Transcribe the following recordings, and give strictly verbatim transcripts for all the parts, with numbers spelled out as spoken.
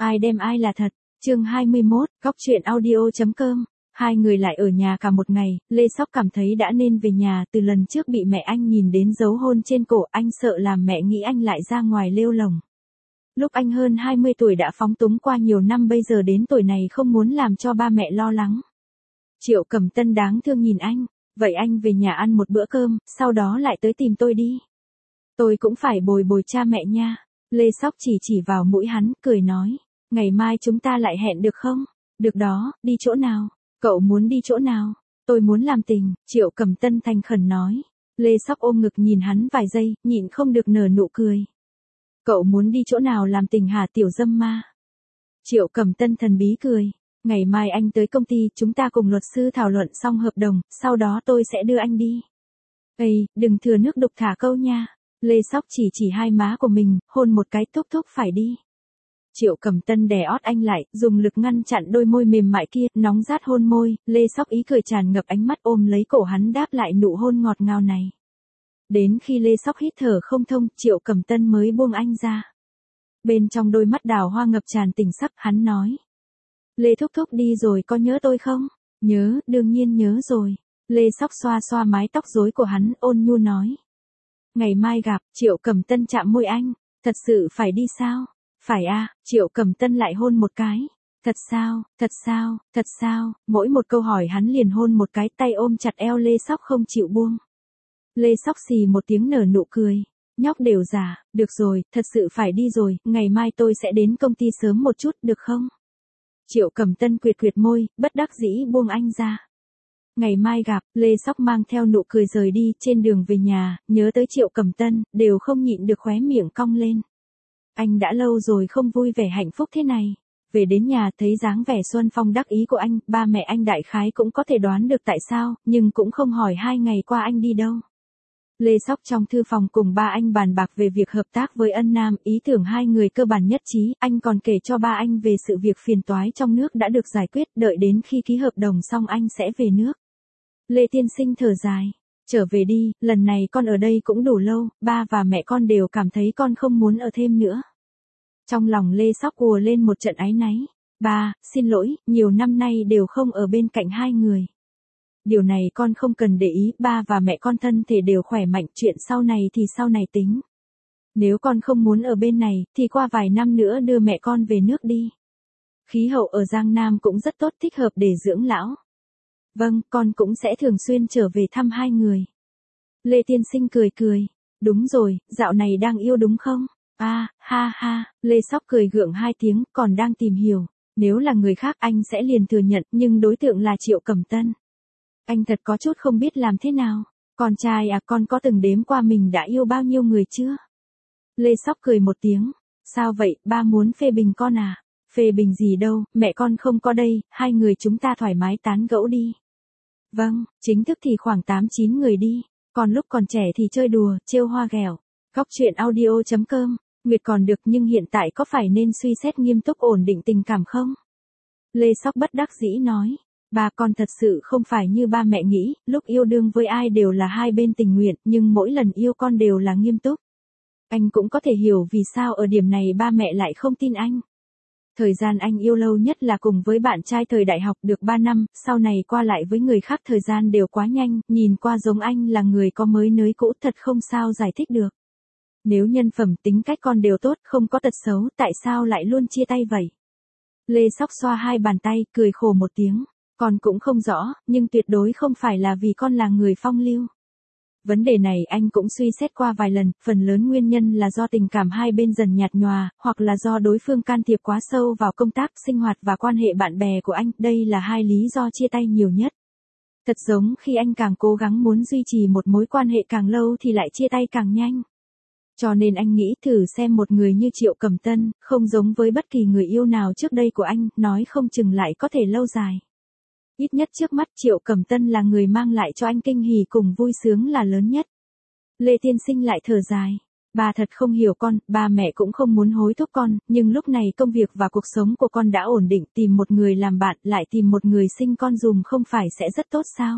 Ai đem ai là thật. Chương hai mươi mốt, Góc truyện audio chấm com. Hai người lại ở nhà cả một ngày, Lê Sóc cảm thấy đã nên về nhà. Từ lần trước bị mẹ anh nhìn đến dấu hôn trên cổ, anh sợ làm mẹ nghĩ anh lại ra ngoài lêu lồng. Lúc anh hơn hai mươi tuổi đã phóng túng qua nhiều năm, bây giờ đến tuổi này không muốn làm cho ba mẹ lo lắng. Triệu Cẩm Tân đáng thương nhìn anh, vậy anh về nhà ăn một bữa cơm, sau đó lại tới tìm tôi đi. Tôi cũng phải bồi bồi cha mẹ nha. Lê Sóc chỉ chỉ vào mũi hắn, cười nói, ngày mai chúng ta lại hẹn được không? Được đó, đi chỗ nào? Cậu muốn đi chỗ nào? Tôi muốn làm tình, Triệu Cẩm Tân thành khẩn nói. Lê Sóc ôm ngực nhìn hắn vài giây, nhịn không được nở nụ cười. Cậu muốn đi chỗ nào làm tình hả tiểu dâm ma? Triệu Cẩm Tân thần bí cười. Ngày mai anh tới công ty, chúng ta cùng luật sư thảo luận xong hợp đồng, sau đó tôi sẽ đưa anh đi. Ây, đừng thừa nước đục thả câu nha. Lê Sóc chỉ chỉ hai má của mình, hôn một cái, thúc thúc phải đi. Triệu Cẩm Tân đè ót anh lại, dùng lực ngăn chặn đôi môi mềm mại kia, nóng rát hôn môi. Lê Sóc ý cười tràn ngập ánh mắt ôm lấy cổ hắn đáp lại nụ hôn ngọt ngào này. Đến khi Lê Sóc hít thở không thông, Triệu Cẩm Tân mới buông anh ra. Bên trong đôi mắt đào hoa ngập tràn tình sắc, hắn nói. Lê thúc thúc đi rồi có nhớ tôi không? Nhớ, đương nhiên nhớ rồi. Lê Sóc xoa xoa mái tóc rối của hắn, ôn nhu nói. Ngày mai gặp. Triệu Cẩm Tân chạm môi anh. Thật sự phải đi sao? Phải à, Triệu Cẩm Tân lại hôn một cái. Thật sao, thật sao, thật sao, mỗi một câu hỏi hắn liền hôn một cái, tay ôm chặt eo Lê Sóc không chịu buông. Lê Sóc xì một tiếng nở nụ cười. Nhóc đều già, được rồi, thật sự phải đi rồi, ngày mai tôi sẽ đến công ty sớm một chút, được không? Triệu Cẩm Tân quyệt quyệt môi, bất đắc dĩ buông anh ra. Ngày mai gặp, Lê Sóc mang theo nụ cười rời đi, trên đường về nhà, nhớ tới Triệu Cẩm Tân, đều không nhịn được khóe miệng cong lên. Anh đã lâu rồi không vui vẻ hạnh phúc thế này. Về đến nhà thấy dáng vẻ xuân phong đắc ý của anh, ba mẹ anh đại khái cũng có thể đoán được tại sao, nhưng cũng không hỏi hai ngày qua anh đi đâu. Lê Sóc trong thư phòng cùng ba anh bàn bạc về việc hợp tác với Ân Nam, ý tưởng hai người cơ bản nhất trí, anh còn kể cho ba anh về sự việc phiền toái trong nước đã được giải quyết, đợi đến khi ký hợp đồng xong anh sẽ về nước. Lê tiên sinh thở dài, trở về đi, lần này con ở đây cũng đủ lâu, ba và mẹ con đều cảm thấy con không muốn ở thêm nữa. Trong lòng Lê Sóc ùa lên một trận áy náy, ba, xin lỗi, nhiều năm nay đều không ở bên cạnh hai người. Điều này con không cần để ý, ba và mẹ con thân thể đều khỏe mạnh, chuyện sau này thì sau này tính. Nếu con không muốn ở bên này, thì qua vài năm nữa đưa mẹ con về nước đi. Khí hậu ở Giang Nam cũng rất tốt, thích hợp để dưỡng lão. Vâng, con cũng sẽ thường xuyên trở về thăm hai người. Lê tiên sinh cười cười, đúng rồi, dạo này đang yêu đúng không? À, ha ha, Lê Sóc cười gượng hai tiếng, còn đang tìm hiểu. Nếu là người khác anh sẽ liền thừa nhận, nhưng đối tượng là Triệu Cẩm Tân. Anh thật có chút không biết làm thế nào. Con trai à, con có từng đếm qua mình đã yêu bao nhiêu người chưa? Lê Sóc cười một tiếng. Sao vậy, ba muốn phê bình con à? Phê bình gì đâu, mẹ con không có đây, hai người chúng ta thoải mái tán gẫu đi. Vâng, chính thức thì khoảng tám chín người đi. Còn lúc còn trẻ thì chơi đùa, trêu hoa ghẹo. Góc truyện audio chấm com. Nguyệt còn được nhưng hiện tại có phải nên suy xét nghiêm túc ổn định tình cảm không? Lê Sóc bất đắc dĩ nói. Ba con thật sự không phải như ba mẹ nghĩ, lúc yêu đương với ai đều là hai bên tình nguyện, nhưng mỗi lần yêu con đều là nghiêm túc. Anh cũng có thể hiểu vì sao ở điểm này ba mẹ lại không tin anh. Thời gian anh yêu lâu nhất là cùng với bạn trai thời đại học được ba năm, sau này qua lại với người khác thời gian đều quá nhanh, nhìn qua giống anh là người có mới nới cũ, thật không sao giải thích được. Nếu nhân phẩm tính cách con đều tốt, không có tật xấu, tại sao lại luôn chia tay vậy? Lê Sóc xoa hai bàn tay, cười khổ một tiếng. Con cũng không rõ, nhưng tuyệt đối không phải là vì con là người phong lưu. Vấn đề này anh cũng suy xét qua vài lần, phần lớn nguyên nhân là do tình cảm hai bên dần nhạt nhòa, hoặc là do đối phương can thiệp quá sâu vào công tác, sinh hoạt và quan hệ bạn bè của anh, đây là hai lý do chia tay nhiều nhất. Thật giống khi anh càng cố gắng muốn duy trì một mối quan hệ càng lâu thì lại chia tay càng nhanh. Cho nên anh nghĩ thử xem một người như Triệu Cẩm Tân, không giống với bất kỳ người yêu nào trước đây của anh, nói không chừng lại có thể lâu dài. Ít nhất trước mắt Triệu Cẩm Tân là người mang lại cho anh kinh hỉ cùng vui sướng là lớn nhất. Lê tiên sinh lại thở dài. Bà thật không hiểu con, ba mẹ cũng không muốn hối thúc con, nhưng lúc này công việc và cuộc sống của con đã ổn định, tìm một người làm bạn, lại tìm một người sinh con dùm không phải sẽ rất tốt sao?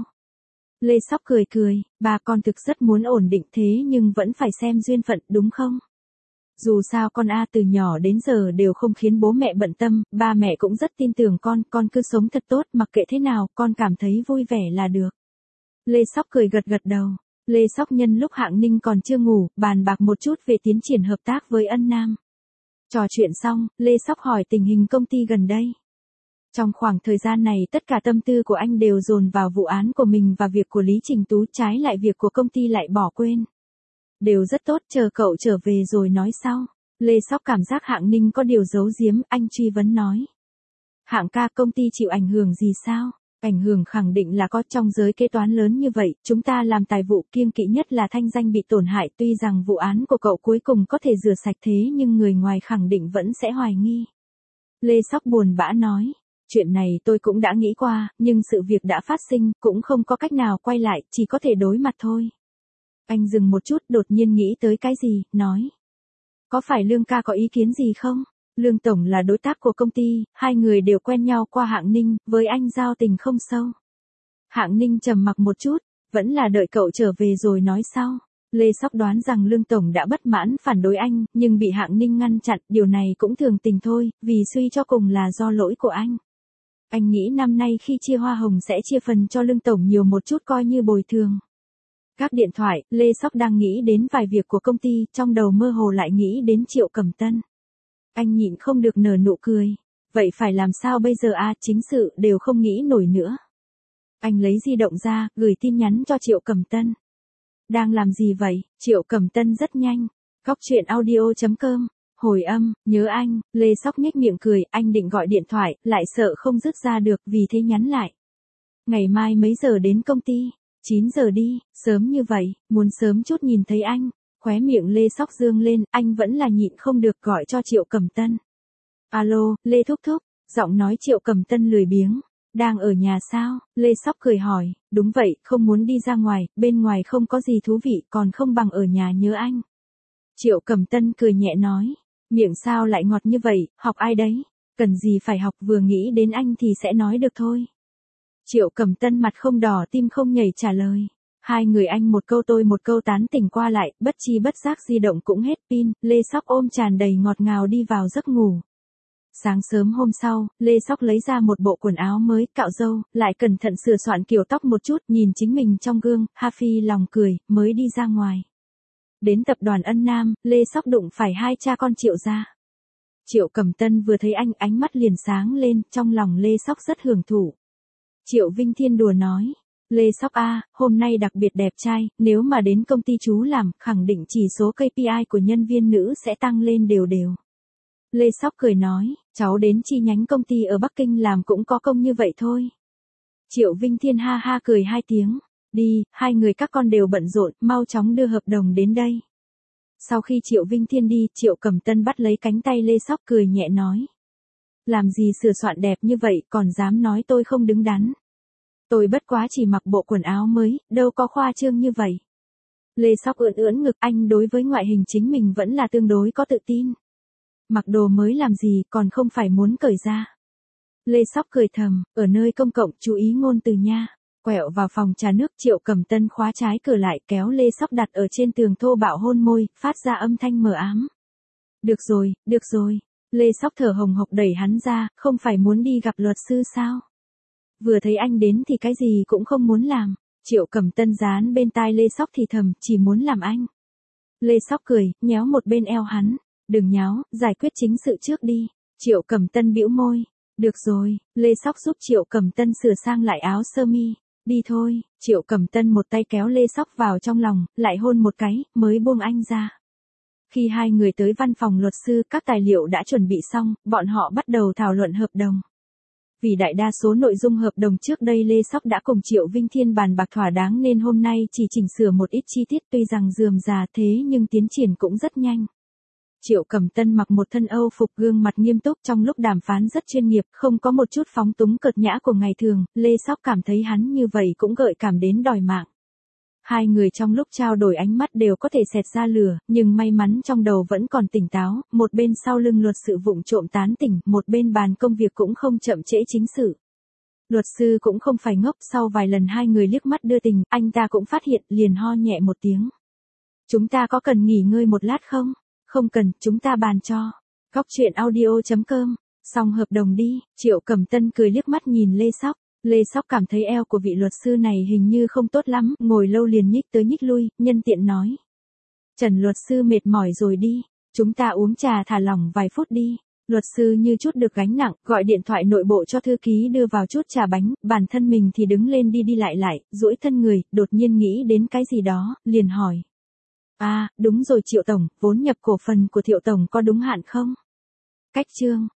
Lê Sóc cười cười, ba con thực rất muốn ổn định thế nhưng vẫn phải xem duyên phận đúng không? Dù sao con A từ nhỏ đến giờ đều không khiến bố mẹ bận tâm, ba mẹ cũng rất tin tưởng con, con cứ sống thật tốt, mặc kệ thế nào, con cảm thấy vui vẻ là được. Lê Sóc cười gật gật đầu. Lê Sóc nhân lúc Hạng Ninh còn chưa ngủ, bàn bạc một chút về tiến triển hợp tác với Ân Nam. Trò chuyện xong, Lê Sóc hỏi tình hình công ty gần đây. Trong khoảng thời gian này tất cả tâm tư của anh đều dồn vào vụ án của mình và việc của Lý Trình Tú, trái lại việc của công ty lại bỏ quên. Đều rất tốt, chờ cậu trở về rồi nói sau. Lê Sóc cảm giác Hạng Ninh có điều giấu giếm, anh truy vấn nói. Hạng ca, công ty chịu ảnh hưởng gì sao? Ảnh hưởng khẳng định là có, trong giới kế toán lớn như vậy, chúng ta làm tài vụ kiêng kỵ nhất là thanh danh bị tổn hại, tuy rằng vụ án của cậu cuối cùng có thể rửa sạch thế nhưng người ngoài khẳng định vẫn sẽ hoài nghi. Lê Sóc buồn bã nói, chuyện này tôi cũng đã nghĩ qua, nhưng sự việc đã phát sinh, cũng không có cách nào quay lại, chỉ có thể đối mặt thôi. Anh dừng một chút, đột nhiên nghĩ tới cái gì, nói. Có phải Lương ca có ý kiến gì không? Lương Tổng là đối tác của công ty, hai người đều quen nhau qua Hạng Ninh, với anh giao tình không sâu. Hạng Ninh trầm mặc một chút, vẫn là đợi cậu trở về rồi nói sau. Lê Sóc đoán rằng Lương Tổng đã bất mãn phản đối anh, nhưng bị Hạng Ninh ngăn chặn, điều này cũng thường tình thôi, vì suy cho cùng là do lỗi của anh. Anh nghĩ năm nay khi chia hoa hồng sẽ chia phần cho Lương Tổng nhiều một chút coi như bồi thường. Các điện thoại, Lê Sóc đang nghĩ đến vài việc của công ty, trong đầu mơ hồ lại nghĩ đến Triệu Cẩm Tân. Anh nhịn không được nở nụ cười. Vậy phải làm sao bây giờ à, chính sự đều không nghĩ nổi nữa. Anh lấy di động ra, gửi tin nhắn cho Triệu Cẩm Tân. Đang làm gì vậy? Triệu Cẩm Tân rất nhanh. Góc chuyện audio chấm com. Hồi âm, nhớ anh. Lê Sóc nhếch miệng cười, anh định gọi điện thoại, lại sợ không dứt ra được, vì thế nhắn lại. Ngày mai mấy giờ đến công ty? chín giờ đi, sớm như vậy, muốn sớm chút nhìn thấy anh. Khóe miệng Lê Sóc dương lên, anh vẫn là nhịn không được gọi cho Triệu Cẩm Tân. Alo, Lê Thúc Thúc, giọng nói Triệu Cẩm Tân lười biếng. Đang ở nhà sao? Lê Sóc cười hỏi, đúng vậy, không muốn đi ra ngoài, bên ngoài không có gì thú vị, còn không bằng ở nhà nhớ anh. Triệu Cẩm Tân cười nhẹ nói, miệng sao lại ngọt như vậy, học ai đấy? Cần gì phải học, vừa nghĩ đến anh thì sẽ nói được thôi. Triệu Cẩm Tân mặt không đỏ tim không nhảy trả lời. Hai người anh một câu tôi một câu tán tỉnh qua lại, bất chi bất giác di động cũng hết pin, Lê Sóc ôm tràn đầy ngọt ngào đi vào giấc ngủ. Sáng sớm hôm sau, Lê Sóc lấy ra một bộ quần áo mới, cạo râu, lại cẩn thận sửa soạn kiểu tóc một chút, nhìn chính mình trong gương, ha phi lòng cười, mới đi ra ngoài. Đến tập đoàn Ân Nam, Lê Sóc đụng phải hai cha con Triệu gia. Triệu Cẩm Tân vừa thấy anh, ánh mắt liền sáng lên, trong lòng Lê Sóc rất hưởng thụ. Triệu Vinh Thiên đùa nói, Lê Sóc a, hôm nay đặc biệt đẹp trai, nếu mà đến công ty chú làm, khẳng định chỉ số ca pê i của nhân viên nữ sẽ tăng lên đều đều. Lê Sóc cười nói, cháu đến chi nhánh công ty ở Bắc Kinh làm cũng có công như vậy thôi. Triệu Vinh Thiên ha ha cười hai tiếng, đi, hai người các con đều bận rộn, mau chóng đưa hợp đồng đến đây. Sau khi Triệu Vinh Thiên đi, Triệu Cẩm Tân bắt lấy cánh tay Lê Sóc cười nhẹ nói. Làm gì sửa soạn đẹp như vậy, còn dám nói tôi không đứng đắn. Tôi bất quá chỉ mặc bộ quần áo mới, đâu có khoa trương như vậy. Lê Sóc ưỡn ưỡn ngực, anh đối với ngoại hình chính mình vẫn là tương đối có tự tin. Mặc đồ mới làm gì, còn không phải muốn cởi ra. Lê Sóc cười thầm, ở nơi công cộng chú ý ngôn từ nha. Quẹo vào phòng trà nước, Triệu Cẩm Tân khóa trái cửa lại, kéo Lê Sóc đặt ở trên tường thô bạo hôn môi, phát ra âm thanh mờ ám. Được rồi, được rồi. Lê Sóc thở hồng hộc đẩy hắn ra, không phải muốn đi gặp luật sư sao? Vừa thấy anh đến thì cái gì cũng không muốn làm. Triệu Cẩm Tân dán bên tai Lê Sóc thì thầm, chỉ muốn làm anh. Lê Sóc cười, nhéo một bên eo hắn. Đừng nháo, giải quyết chính sự trước đi. Triệu Cẩm Tân bĩu môi. Được rồi, Lê Sóc giúp Triệu Cẩm Tân sửa sang lại áo sơ mi. Đi thôi, Triệu Cẩm Tân một tay kéo Lê Sóc vào trong lòng, lại hôn một cái, mới buông anh ra. Khi hai người tới văn phòng luật sư, các tài liệu đã chuẩn bị xong, bọn họ bắt đầu thảo luận hợp đồng. Vì đại đa số nội dung hợp đồng trước đây Lê Sóc đã cùng Triệu Vinh Thiên bàn bạc thỏa đáng nên hôm nay chỉ chỉnh sửa một ít chi tiết, tuy rằng rườm rà thế nhưng tiến triển cũng rất nhanh. Triệu Cẩm Tân mặc một thân Âu phục, gương mặt nghiêm túc, trong lúc đàm phán rất chuyên nghiệp, không có một chút phóng túng cợt nhã của ngày thường, Lê Sóc cảm thấy hắn như vậy cũng gợi cảm đến đòi mạng. Hai người trong lúc trao đổi ánh mắt đều có thể xẹt ra lửa, nhưng may mắn trong đầu vẫn còn tỉnh táo, một bên sau lưng luật sự vụng trộm tán tỉnh, một bên bàn công việc cũng không chậm trễ chính sự. Luật sư cũng không phải ngốc, sau vài lần hai người liếc mắt đưa tình, anh ta cũng phát hiện, liền ho nhẹ một tiếng. Chúng ta có cần nghỉ ngơi một lát không? Không cần, chúng ta bàn cho. Góc chuyện audio chấm com. Xong hợp đồng đi, Triệu Cẩm Tân cười liếc mắt nhìn Lê Sóc. Lê Sóc cảm thấy eo của vị luật sư này hình như không tốt lắm, ngồi lâu liền nhích tới nhích lui, nhân tiện nói. Trần luật sư mệt mỏi rồi đi, chúng ta uống trà thả lỏng vài phút đi. Luật sư như chút được gánh nặng, gọi điện thoại nội bộ cho thư ký đưa vào chút trà bánh, bản thân mình thì đứng lên đi đi lại lại, duỗi thân người, đột nhiên nghĩ đến cái gì đó, liền hỏi. À, đúng rồi Triệu Tổng, vốn nhập cổ phần của Thiệu Tổng có đúng hạn không? Cách chương.